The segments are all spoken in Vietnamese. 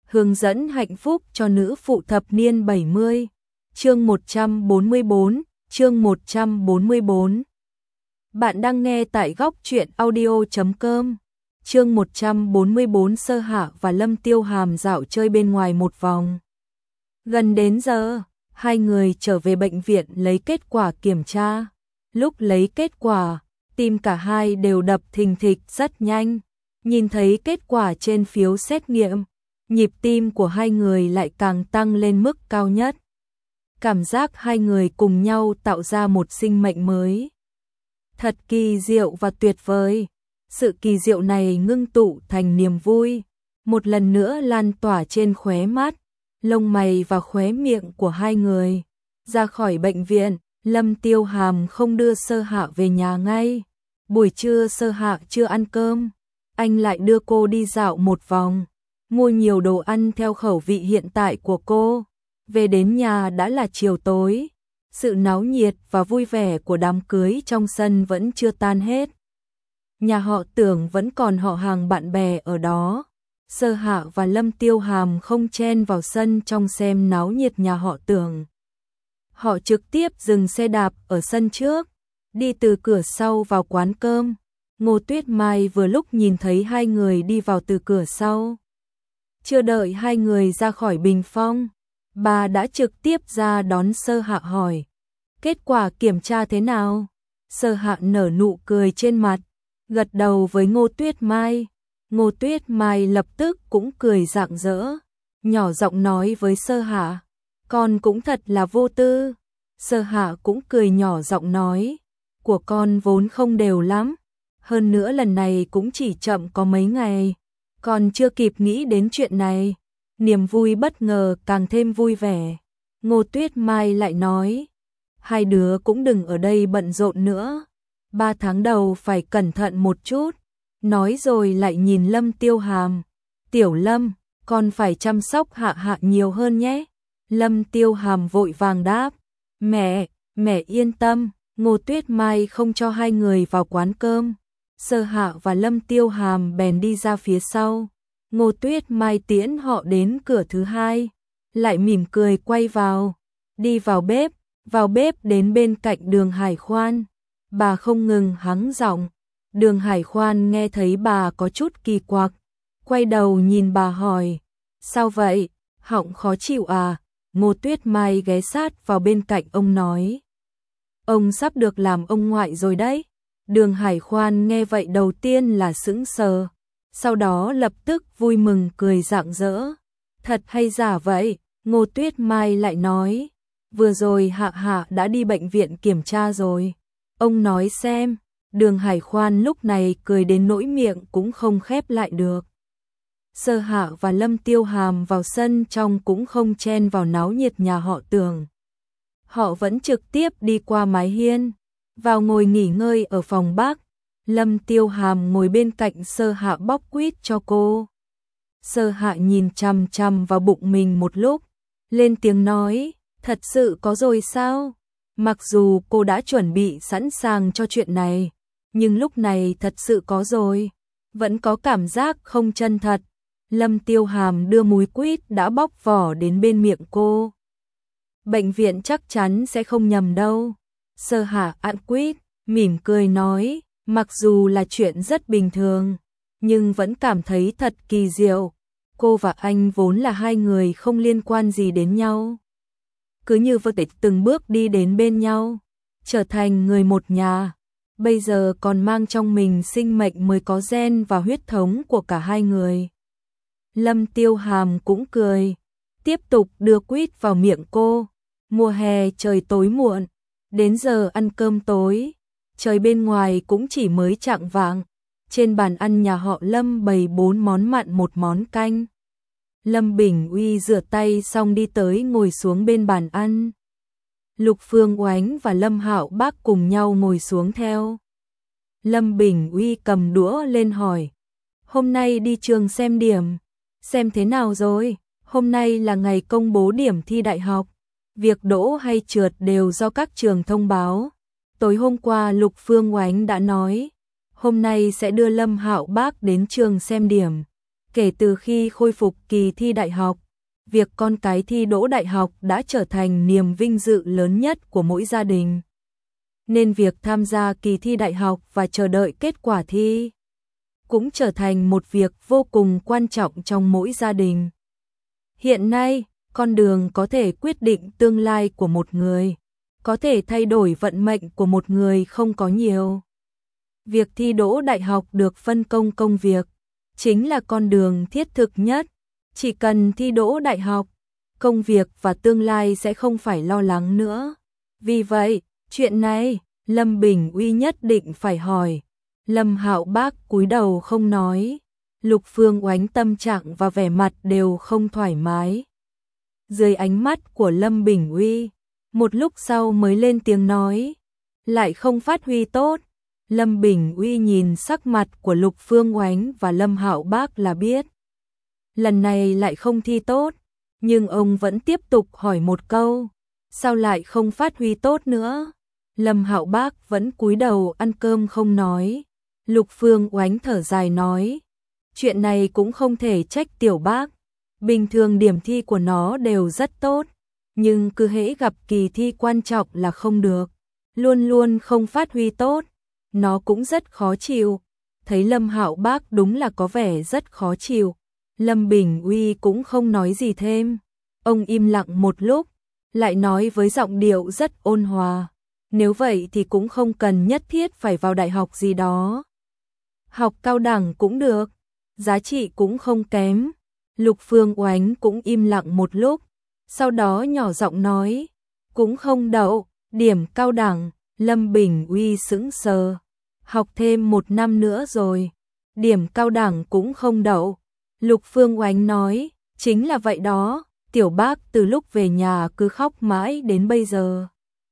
hướng dẫn hạnh phúc cho nữ phụ thập niên 70. Chương 144, chương 144. Bạn đang nghe tại góc truyện audio.com. Chương 144. Sơ Hạ và Lâm Tiêu Hàm dạo chơi bên ngoài một vòng. Gần đến giờ, hai người trở về bệnh viện lấy kết quả kiểm tra. Lúc lấy kết quả, tim cả hai đều đập thình thịch rất nhanh. Nhìn thấy kết quả trên phiếu xét nghiệm, nhịp tim của hai người lại càng tăng lên mức cao nhất. Cảm giác hai người cùng nhau tạo ra một sinh mệnh mới. Thật kỳ diệu và tuyệt vời. Sự kỳ diệu này ngưng tụ thành niềm vui, một lần nữa lan tỏa trên khóe mắt, lông mày và khóe miệng của hai người. Ra khỏi bệnh viện, Lâm Tiêu Hàm không đưa Sơ Hạ về nhà ngay. Buổi trưa Sơ Hạ chưa ăn cơm, anh lại đưa cô đi dạo một vòng, mua nhiều đồ ăn theo khẩu vị hiện tại của cô. Về đến nhà đã là chiều tối, sự náo nhiệt và vui vẻ của đám cưới trong sân vẫn chưa tan hết. Nhà họ Tưởng vẫn còn họ hàng bạn bè ở đó. Sơ Hạ và Lâm Tiêu Hàm không chen vào sân trong xem náo nhiệt nhà họ Tưởng. Họ trực tiếp dừng xe đạp ở sân trước, đi từ cửa sau vào quán cơm. Ngô Tuyết Mai vừa lúc nhìn thấy hai người đi vào từ cửa sau. Chưa đợi hai người ra khỏi bình phong, bà đã trực tiếp ra đón Sơ Hạ hỏi: kết quả kiểm tra thế nào? Sơ Hạ nở nụ cười trên mặt, gật đầu với Ngô Tuyết Mai. Ngô Tuyết Mai lập tức cũng cười rạng rỡ, nhỏ giọng nói với Sơ Hạ: con cũng thật là vô tư. Sơ Hạ cũng cười nhỏ giọng nói: của con vốn không đều lắm, hơn nữa lần này cũng chỉ chậm có mấy ngày, còn chưa kịp nghĩ đến chuyện này. Niềm vui bất ngờ càng thêm vui vẻ. Ngô Tuyết Mai lại nói: hai đứa cũng đừng ở đây bận rộn nữa, 3 tháng đầu phải cẩn thận một chút. Nói rồi lại nhìn Lâm Tiêu Hàm: tiểu Lâm, con phải chăm sóc Hạ Hạ nhiều hơn nhé. Lâm Tiêu Hàm vội vàng đáp: mẹ yên tâm. Ngô Tuyết Mai không cho hai người vào quán cơm. Sơ Hạ và Lâm Tiêu Hàm bèn đi ra phía sau. Ngô Tuyết Mai tiễn họ đến cửa thứ hai, lại mỉm cười quay vào, đi vào bếp đến bên cạnh Đường Hải Khoan. Bà không ngừng hắng giọng. Đường Hải Khoan nghe thấy bà có chút kỳ quặc, quay đầu nhìn bà hỏi: sao vậy, họng khó chịu à? Ngô Tuyết Mai ghé sát vào bên cạnh ông nói: ông sắp được làm ông ngoại rồi đấy. Đường Hải Khoan nghe vậy đầu tiên là sững sờ, sau đó lập tức vui mừng cười rạng rỡ. Thật hay giả vậy? Ngô Tuyết Mai lại nói: vừa rồi Hạ Hạ đã đi bệnh viện kiểm tra rồi, ông nói xem. Đường Hải Khoan lúc này cười đến nỗi miệng cũng không khép lại được. Sơ Hạ và Lâm Tiêu Hàm vào sân trong cũng không chen vào náo nhiệt nhà họ Tưởng. Họ vẫn trực tiếp đi qua mái hiên, vào ngồi nghỉ ngơi ở phòng Bắc. Lâm Tiêu Hàm ngồi bên cạnh Sơ Hạ bóc quýt cho cô. Sơ Hạ nhìn chằm chằm vào bụng mình một lúc, lên tiếng nói: thật sự có rồi sao? Mặc dù cô đã chuẩn bị sẵn sàng cho chuyện này, nhưng lúc này thật sự có rồi, vẫn có cảm giác không chân thật. Lâm Tiêu Hàm đưa múi quýt đã bóc vỏ đến bên miệng cô. Bệnh viện chắc chắn sẽ không nhầm đâu. Sơ Hạ ăn quýt, mỉm cười nói, mặc dù là chuyện rất bình thường, nhưng vẫn cảm thấy thật kỳ diệu. Cô và anh vốn là hai người không liên quan gì đến nhau, cứ như vậy từng bước đi đến bên nhau, trở thành người một nhà. Bây giờ còn mang trong mình sinh mệnh mới có gen và huyết thống của cả hai người. Lâm Tiêu Hàm cũng cười, tiếp tục đưa quýt vào miệng cô. Mùa hè trời tối muộn, đến giờ ăn cơm tối, trời bên ngoài cũng chỉ mới chạng vạng. Trên bàn ăn nhà họ Lâm bày 4 món mặn 1 món canh. Lâm Bình Uy rửa tay xong đi tới ngồi xuống bên bàn ăn. Lục Phương Oánh và Lâm Hạo Bác cùng nhau ngồi xuống theo. Lâm Bình Uy cầm đũa lên hỏi: hôm nay đi trường xem điểm, xem thế nào rồi? Hôm nay là ngày công bố điểm thi đại học, việc đỗ hay trượt đều do các trường thông báo. Tối hôm qua Lục Phương Oánh đã nói, hôm nay sẽ đưa Lâm Hạo Bác đến trường xem điểm. Kể từ khi khôi phục kỳ thi đại học, việc con cái thi đỗ đại học đã trở thành niềm vinh dự lớn nhất của mỗi gia đình. Nên việc tham gia kỳ thi đại học và chờ đợi kết quả thi cũng trở thành một việc vô cùng quan trọng trong mỗi gia đình. Hiện nay, con đường có thể quyết định tương lai của một người, có thể thay đổi vận mệnh của một người không có nhiều. Việc thi đỗ đại học được phân công công việc, chính là con đường thiết thực nhất. Chỉ cần thi đỗ đại học, công việc và tương lai sẽ không phải lo lắng nữa. Vì vậy, chuyện này, Lâm Bình Uy nhất định phải hỏi. Lâm Hạo Bác cúi đầu không nói. Lục Phương Oánh tâm trạng và vẻ mặt đều không thoải mái. Dưới ánh mắt của Lâm Bình Uy, một lúc sau mới lên tiếng nói, lại không phát huy tốt. Lâm Bình Uy nhìn sắc mặt của Lục Phương Oánh và Lâm Hạo Bác là biết. Lần này lại không thi tốt, nhưng ông vẫn tiếp tục hỏi một câu, sao lại không phát huy tốt nữa? Lâm Hạo Bác vẫn cúi đầu ăn cơm không nói. Lục Phương Oánh thở dài nói, chuyện này cũng không thể trách Tiểu Bác. Bình thường điểm thi của nó đều rất tốt, nhưng cứ hễ gặp kỳ thi quan trọng là không được, luôn luôn không phát huy tốt. Nó cũng rất khó chịu. Thấy Lâm Hạo Bác đúng là có vẻ rất khó chịu, Lâm Bình Uy cũng không nói gì thêm. Ông im lặng một lúc, lại nói với giọng điệu rất ôn hòa, nếu vậy thì cũng không cần nhất thiết phải vào đại học gì đó. Học cao đẳng cũng được, giá trị cũng không kém. Lục Phương Oánh cũng im lặng một lúc, sau đó nhỏ giọng nói, cũng không đậu, điểm cao đẳng. Lâm Bình Uy sững sờ, học thêm 1 năm nữa rồi, điểm cao đẳng cũng không đậu. Lục Phương Oánh nói, chính là vậy đó, Tiểu Bác từ lúc về nhà cứ khóc mãi đến bây giờ.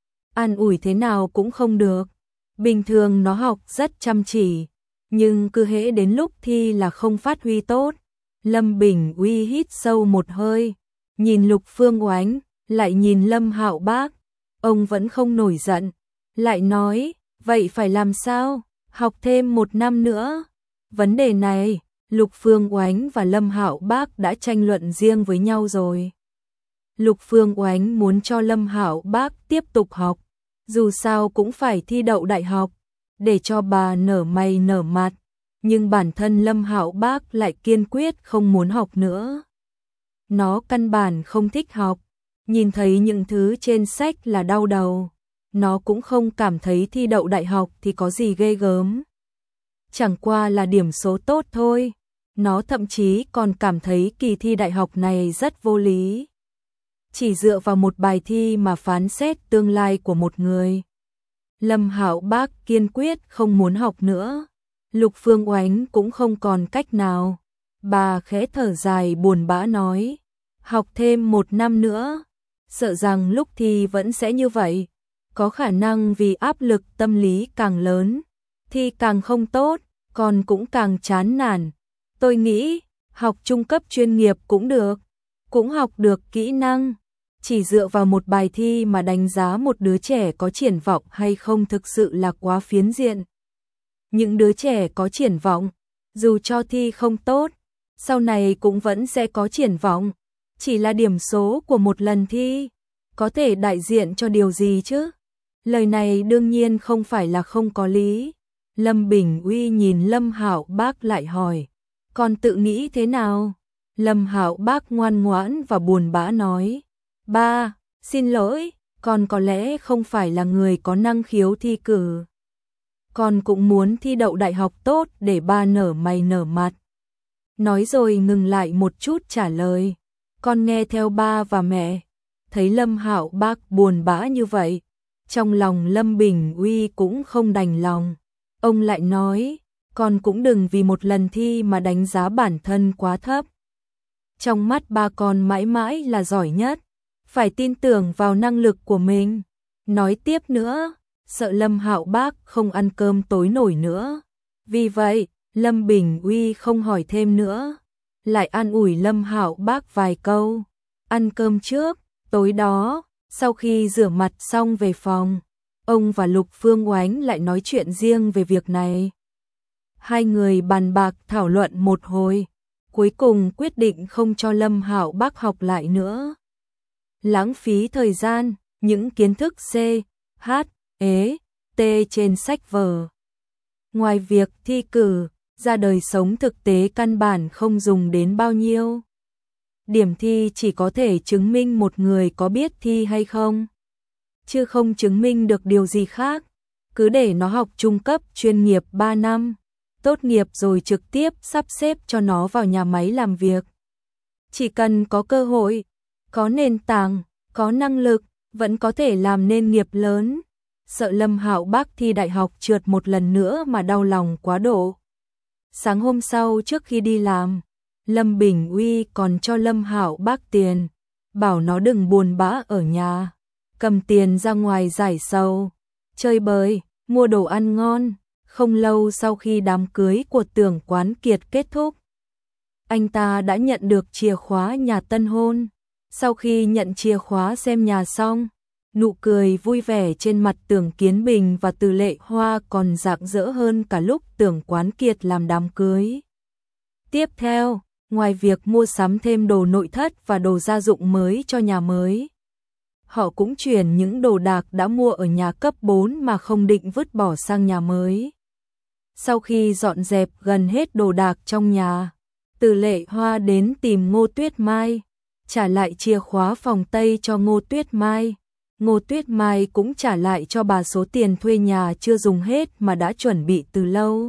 An ủi thế nào cũng không được, bình thường nó học rất chăm chỉ, nhưng cứ hễ đến lúc thi là không phát huy tốt. Lâm Bình Uy hít sâu một hơi, nhìn Lục Phương Oánh, lại nhìn Lâm Hạo Bác, ông vẫn không nổi giận, lại nói, vậy phải làm sao? Học thêm 1 năm nữa. Vấn đề này, Lục Phương Oánh và Lâm Hạo Bác đã tranh luận riêng với nhau rồi. Lục Phương Oánh muốn cho Lâm Hạo Bác tiếp tục học, dù sao cũng phải thi đậu đại học, để cho bà nở mày nở mặt, nhưng bản thân Lâm Hạo Bác lại kiên quyết không muốn học nữa. Nó căn bản không thích học, nhìn thấy những thứ trên sách là đau đầu. Nó cũng không cảm thấy thi đậu đại học thì có gì ghê gớm. Chẳng qua là điểm số tốt thôi. Nó thậm chí còn cảm thấy kỳ thi đại học này rất vô lý. Chỉ dựa vào một bài thi mà phán xét tương lai của một người. Lâm Hạo Bác kiên quyết không muốn học nữa. Lục Phương Oánh cũng không còn cách nào. Bà khẽ thở dài buồn bã nói, học thêm 1 năm nữa, sợ rằng lúc thi vẫn sẽ như vậy. Có khả năng vì áp lực tâm lý càng lớn, thi càng không tốt, con cũng càng chán nản. Tôi nghĩ, học trung cấp chuyên nghiệp cũng được, cũng học được kỹ năng. Chỉ dựa vào một bài thi mà đánh giá một đứa trẻ có triển vọng hay không thực sự là quá phiến diện. Những đứa trẻ có triển vọng, dù cho thi không tốt, sau này cũng vẫn sẽ có triển vọng. Chỉ là điểm số của một lần thi, có thể đại diện cho điều gì chứ? Lời này đương nhiên không phải là không có lý. Lâm Bình Uy nhìn Lâm Hạo Bác lại hỏi, con tự nghĩ thế nào? Lâm Hạo Bác ngoan ngoãn và buồn bã nói, ba, xin lỗi, con có lẽ không phải là người có năng khiếu thi cử. Con cũng muốn thi đậu đại học tốt để ba nở mày nở mặt. Nói rồi ngừng lại một chút trả lời, con nghe theo ba và mẹ. Thấy Lâm Hạo Bác buồn bã như vậy, trong lòng Lâm Bình Uy cũng không đành lòng. Ông lại nói, con cũng đừng vì một lần thi mà đánh giá bản thân quá thấp. Trong mắt ba con mãi mãi là giỏi nhất, phải tin tưởng vào năng lực của mình. Nói tiếp nữa, sợ Lâm Hạo Bác không ăn cơm tối nổi nữa. Vì vậy, Lâm Bình Uy không hỏi thêm nữa, lại an ủi Lâm Hạo Bác vài câu. Ăn cơm trước, tối đó, sau khi rửa mặt xong về phòng, ông và Lục Phương Oánh lại nói chuyện riêng về việc này. Hai người bàn bạc thảo luận một hồi, cuối cùng quyết định không cho Lâm Hạo Bắc học lại nữa. Lãng phí thời gian, những kiến thức C, H, E, T trên sách vở. Ngoài việc thi cử, ra đời sống thực tế căn bản không dùng đến bao nhiêu. Điểm thi chỉ có thể chứng minh một người có biết thi hay không, chứ không chứng minh được điều gì khác. Cứ để nó học trung cấp chuyên nghiệp 3 năm, tốt nghiệp rồi trực tiếp sắp xếp cho nó vào nhà máy làm việc. Chỉ cần có cơ hội, có nền tảng, có năng lực, vẫn có thể làm nên nghiệp lớn. Sợ Lâm Hạo Bắc thi đại học trượt một lần nữa mà đau lòng quá độ. Sáng hôm sau trước khi đi làm, Lâm Bình Uy còn cho Lâm Hạo Bắc tiền, bảo nó đừng buồn bã ở nhà, cầm tiền ra ngoài giải sầu, chơi bời, mua đồ ăn ngon. Không lâu sau khi đám cưới của Tưởng Quán Kiệt kết thúc, anh ta đã nhận được chìa khóa nhà tân hôn. Sau khi nhận chìa khóa xem nhà xong, nụ cười vui vẻ trên mặt Tưởng Kiến Bình và Từ Lệ Hoa còn rạng rỡ hơn cả lúc Tưởng Quán Kiệt làm đám cưới. Tiếp theo, ngoài việc mua sắm thêm đồ nội thất và đồ gia dụng mới cho nhà mới, họ cũng chuyển những đồ đạc đã mua ở nhà cấp 4 mà không định vứt bỏ sang nhà mới. Sau khi dọn dẹp gần hết đồ đạc trong nhà, Từ Lệ Hoa đến tìm Ngô Tuyết Mai, trả lại chìa khóa phòng Tây cho Ngô Tuyết Mai. Ngô Tuyết Mai cũng trả lại cho bà số tiền thuê nhà chưa dùng hết mà đã chuẩn bị từ lâu.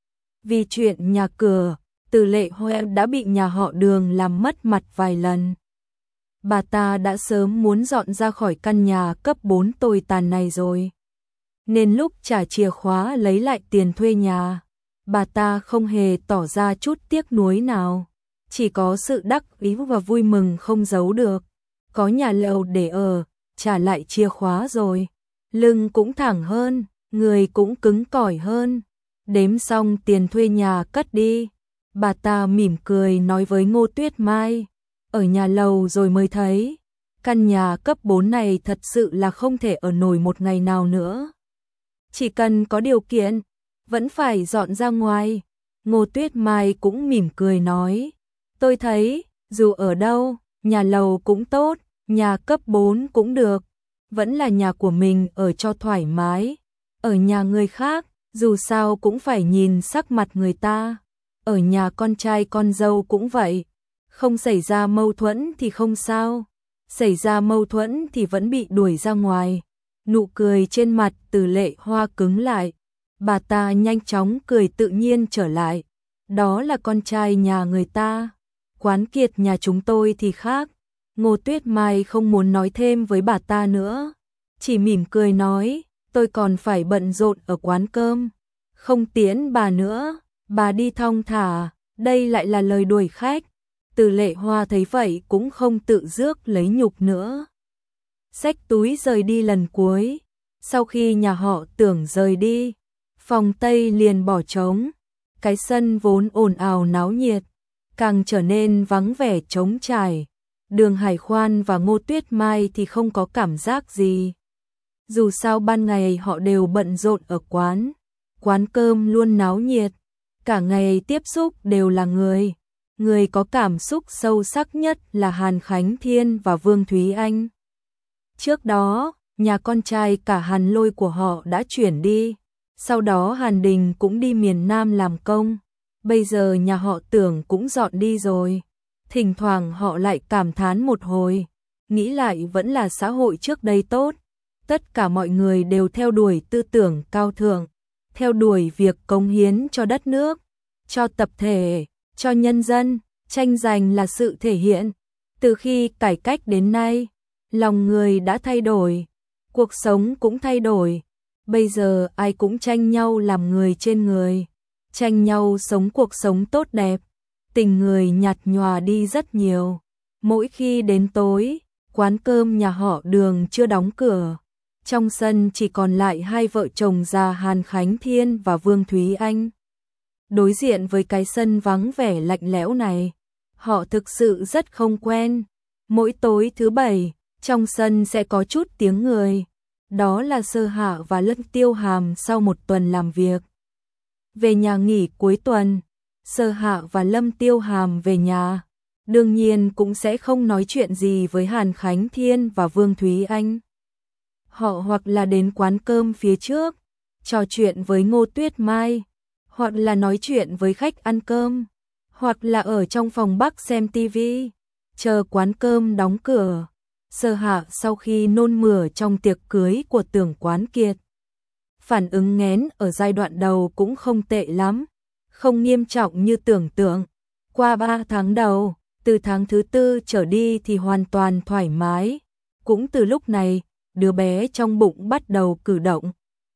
Vì chuyện nhà cửa, Từ Lệ Hoa đã bị nhà họ Đường làm mất mặt vài lần. Bà ta đã sớm muốn dọn ra khỏi căn nhà cấp 4 tồi tàn này rồi. Nên lúc trả chìa khóa lấy lại tiền thuê nhà, bà ta không hề tỏ ra chút tiếc nuối nào, chỉ có sự đắc ý và vui mừng không giấu được. Có nhà lầu để ở, trả lại chìa khóa rồi, lưng cũng thẳng hơn, người cũng cứng cỏi hơn. Đếm xong tiền thuê nhà cất đi, bà ta mỉm cười nói với Ngô Tuyết Mai, ở nhà lầu rồi mới thấy, căn nhà cấp 4 này thật sự là không thể ở nổi một ngày nào nữa. Chỉ cần có điều kiện, vẫn phải dọn ra ngoài. Ngô Tuyết Mai cũng mỉm cười nói, tôi thấy, dù ở đâu, nhà lầu cũng tốt, nhà cấp 4 cũng được, vẫn là nhà của mình ở cho thoải mái. Ở nhà người khác, dù sao cũng phải nhìn sắc mặt người ta. Ở nhà con trai con dâu cũng vậy, không xảy ra mâu thuẫn thì không sao, xảy ra mâu thuẫn thì vẫn bị đuổi ra ngoài. Nụ cười trên mặt Từ Lệ Hoa cứng lại, bà ta nhanh chóng cười tự nhiên trở lại. Đó là con trai nhà người ta, Quán Kiệt nhà chúng tôi thì khác. Ngô Tuyết Mai không muốn nói thêm với bà ta nữa, chỉ mỉm cười nói, tôi còn phải bận rộn ở quán cơm, không tiễn bà nữa, bà đi thong thả. Đây lại là lời đuổi khách. Từ Lệ Hoa thấy vậy cũng không tự rước lấy nhục nữa, xách túi rời đi lần cuối. Sau khi nhà họ Tưởng rời đi, phòng Tây liền bỏ trống, cái sân vốn ồn ào náo nhiệt càng trở nên vắng vẻ trống trải. Đường Hải Khoan và Ngô Tuyết Mai thì không có cảm giác gì, dù sao ban ngày họ đều bận rộn ở quán cơm luôn náo nhiệt, cả ngày tiếp xúc đều là người. Người có cảm xúc sâu sắc nhất là Hàn Khánh Thiên và Vương Thúy Anh. Trước đó, nhà con trai cả Hàn Lôi của họ đã chuyển đi, sau đó Hàn Đình cũng đi miền Nam làm công, bây giờ nhà họ Tưởng cũng dọn đi rồi. Thỉnh thoảng họ lại cảm thán một hồi, nghĩ lại vẫn là xã hội trước đây tốt, tất cả mọi người đều theo đuổi tư tưởng cao thượng, theo đuổi việc cống hiến cho đất nước, cho tập thể, cho nhân dân, tranh giành là sự thể hiện. Từ khi cải cách đến nay, lòng người đã thay đổi, cuộc sống cũng thay đổi. Bây giờ ai cũng tranh nhau làm người trên người, tranh nhau sống cuộc sống tốt đẹp, tình người nhạt nhòa đi rất nhiều. Mỗi khi đến tối, quán cơm nhà họ Đường chưa đóng cửa, trong sân chỉ còn lại hai vợ chồng già Hàn Khánh Thiên và Vương Thúy Anh. Đối diện với cái sân vắng vẻ lạnh lẽo này, họ thực sự rất không quen. Mỗi tối thứ Bảy, trong sân sẽ có chút tiếng người. Đó là Sơ Hạ và Lân Tiêu Hàm sau một tuần làm việc. Về nhà nghỉ cuối tuần, Sơ Hạ và Lâm Tiêu Hàm về nhà, đương nhiên cũng sẽ không nói chuyện gì với Hàn Khánh Thiên và Vương Thúy Anh. Họ hoặc là đến quán cơm phía trước, trò chuyện với Ngô Tuyết Mai, hoặc là nói chuyện với khách ăn cơm, hoặc là ở trong phòng Bắc xem tivi, chờ quán cơm đóng cửa. Sơ Hạ sau khi nôn mửa trong tiệc cưới của Tưởng Quán Kiệt, phản ứng nghén ở giai đoạn đầu cũng không tệ lắm, không nghiêm trọng như tưởng tượng. Qua 3 tháng đầu, từ tháng thứ 4 trở đi thì hoàn toàn thoải mái. Cũng từ lúc này, đứa bé trong bụng bắt đầu cử động.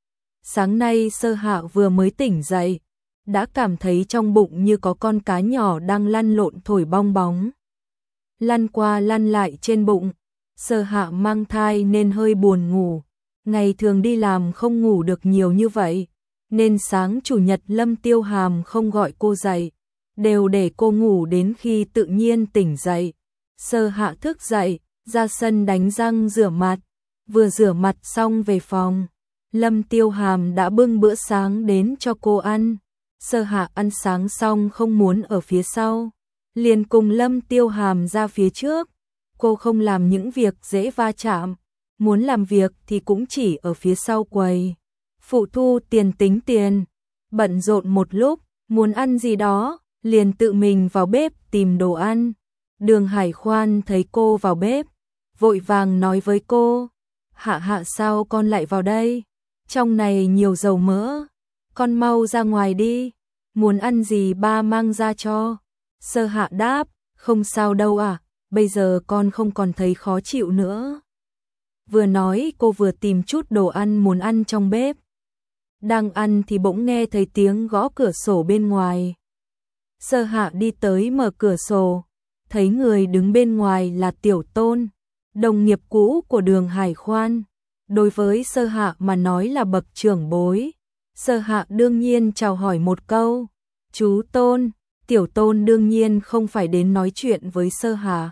Sáng nay Sơ Hạ vừa mới tỉnh dậy, đã cảm thấy trong bụng như có con cá nhỏ đang lăn lộn thổi bong bóng. Lăn qua lăn lại trên bụng, Sơ Hạ mang thai nên hơi buồn ngủ. Ngày thường đi làm không ngủ được nhiều như vậy, nên sáng chủ nhật Lâm Tiêu Hàm không gọi cô dậy, đều để cô ngủ đến khi tự nhiên tỉnh dậy. Sơ Hạ thức dậy, ra sân đánh răng rửa mặt, vừa rửa mặt xong về phòng, Lâm Tiêu Hàm đã bưng bữa sáng đến cho cô ăn. Sơ Hạ ăn sáng xong không muốn ở phía sau, liền cùng Lâm Tiêu Hàm ra phía trước. Cô không làm những việc dễ va chạm, muốn làm việc thì cũng chỉ ở phía sau quầy phụ thu tiền tính tiền. Bận rộn một lúc, muốn ăn gì đó, liền tự mình vào bếp tìm đồ ăn. Đường Hải Khoan thấy cô vào bếp, vội vàng nói với cô: Hạ Hạ, sao con lại vào đây? Trong này nhiều dầu mỡ, con mau ra ngoài đi, muốn ăn gì ba mang ra cho. Sơ Hạ đáp: Không sao đâu ạ, bây giờ con không còn thấy khó chịu nữa. Vừa nói cô vừa tìm chút đồ ăn muốn ăn trong bếp. Đang ăn thì bỗng nghe thấy tiếng gõ cửa sổ bên ngoài. Sơ Hạ đi tới mở cửa sổ, thấy người đứng bên ngoài là Tiểu Tôn, đồng nghiệp cũ của Đường Hải Khoan. Đối với Sơ Hạ mà nói là bậc trưởng bối. Sơ Hạ đương nhiên chào hỏi một câu: Chú Tôn. Tiểu Tôn đương nhiên không phải đến nói chuyện với Sơ Hạ.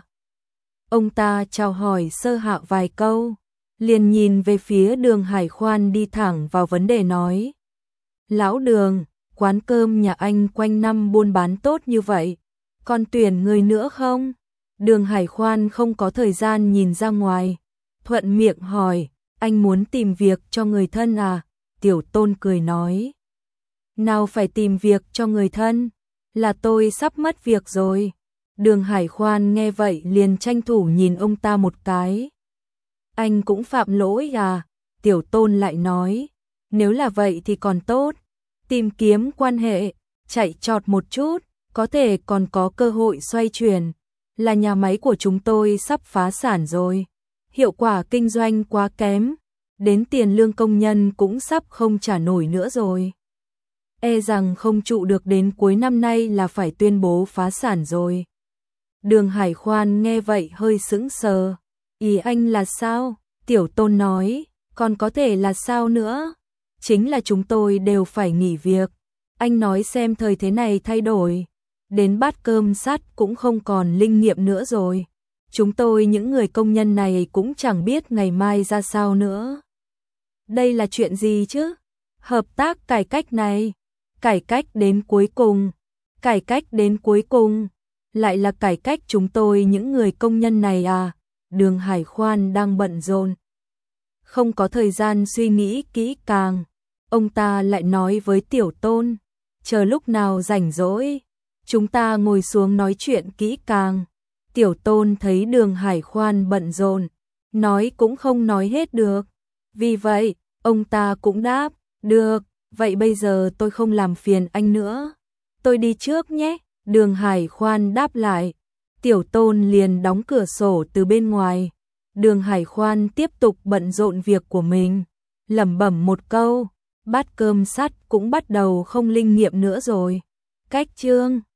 Ông ta chào hỏi Sơ Hạ vài câu, liền nhìn về phía Đường Hải Khoan đi thẳng vào vấn đề nói: Lão Đường, quán cơm nhà anh quanh năm buôn bán tốt như vậy, còn tuyển người nữa không? Đường Hải Khoan không có thời gian nhìn ra ngoài, thuận miệng hỏi: Anh muốn tìm việc cho người thân à? Tiểu Tôn cười nói: Nào phải tìm việc cho người thân, là tôi sắp mất việc rồi. Đường Hải Khoan nghe vậy liền tranh thủ nhìn ông ta một cái. Anh cũng phạm lỗi à? Tiểu Tôn lại nói: Nếu là vậy thì còn tốt, tìm kiếm quan hệ, chạy trọt một chút, có thể còn có cơ hội xoay chuyển. Là nhà máy của chúng tôi sắp phá sản rồi, hiệu quả kinh doanh quá kém, đến tiền lương công nhân cũng sắp không trả nổi nữa rồi. E rằng không trụ được đến cuối năm nay là phải tuyên bố phá sản rồi. Đường Hải Khoan nghe vậy hơi sững sờ. Ý anh là sao? Tiểu Tôn nói: Còn có thể là sao nữa? Chính là chúng tôi đều phải nghỉ việc. Anh nói xem thời thế này thay đổi, đến bát cơm sắt cũng không còn linh nghiệm nữa rồi. Chúng tôi những người công nhân này cũng chẳng biết ngày mai ra sao nữa. Đây là chuyện gì chứ? Hợp tác cải cách này, cải cách đến cuối cùng, cải cách đến cuối cùng, lại là cải cách chúng tôi những người công nhân này à? Đường Hải Khoan đang bận rộn, không có thời gian suy nghĩ kỹ càng. Ông ta lại nói với Tiểu Tôn: Chờ lúc nào rảnh rỗi, chúng ta ngồi xuống nói chuyện kỹ càng. Tiểu Tôn thấy Đường Hải Khoan bận rộn, nói cũng không nói hết được. Vì vậy, ông ta cũng đáp: Được, vậy bây giờ tôi không làm phiền anh nữa, tôi đi trước nhé. Đường Hải Khoan đáp lại. Tiểu Tôn liền đóng cửa sổ từ bên ngoài. Đường Hải Khoan tiếp tục bận rộn việc của mình, lẩm bẩm một câu: Bát cơm sắt cũng bắt đầu không linh nghiệm nữa rồi. Cách chương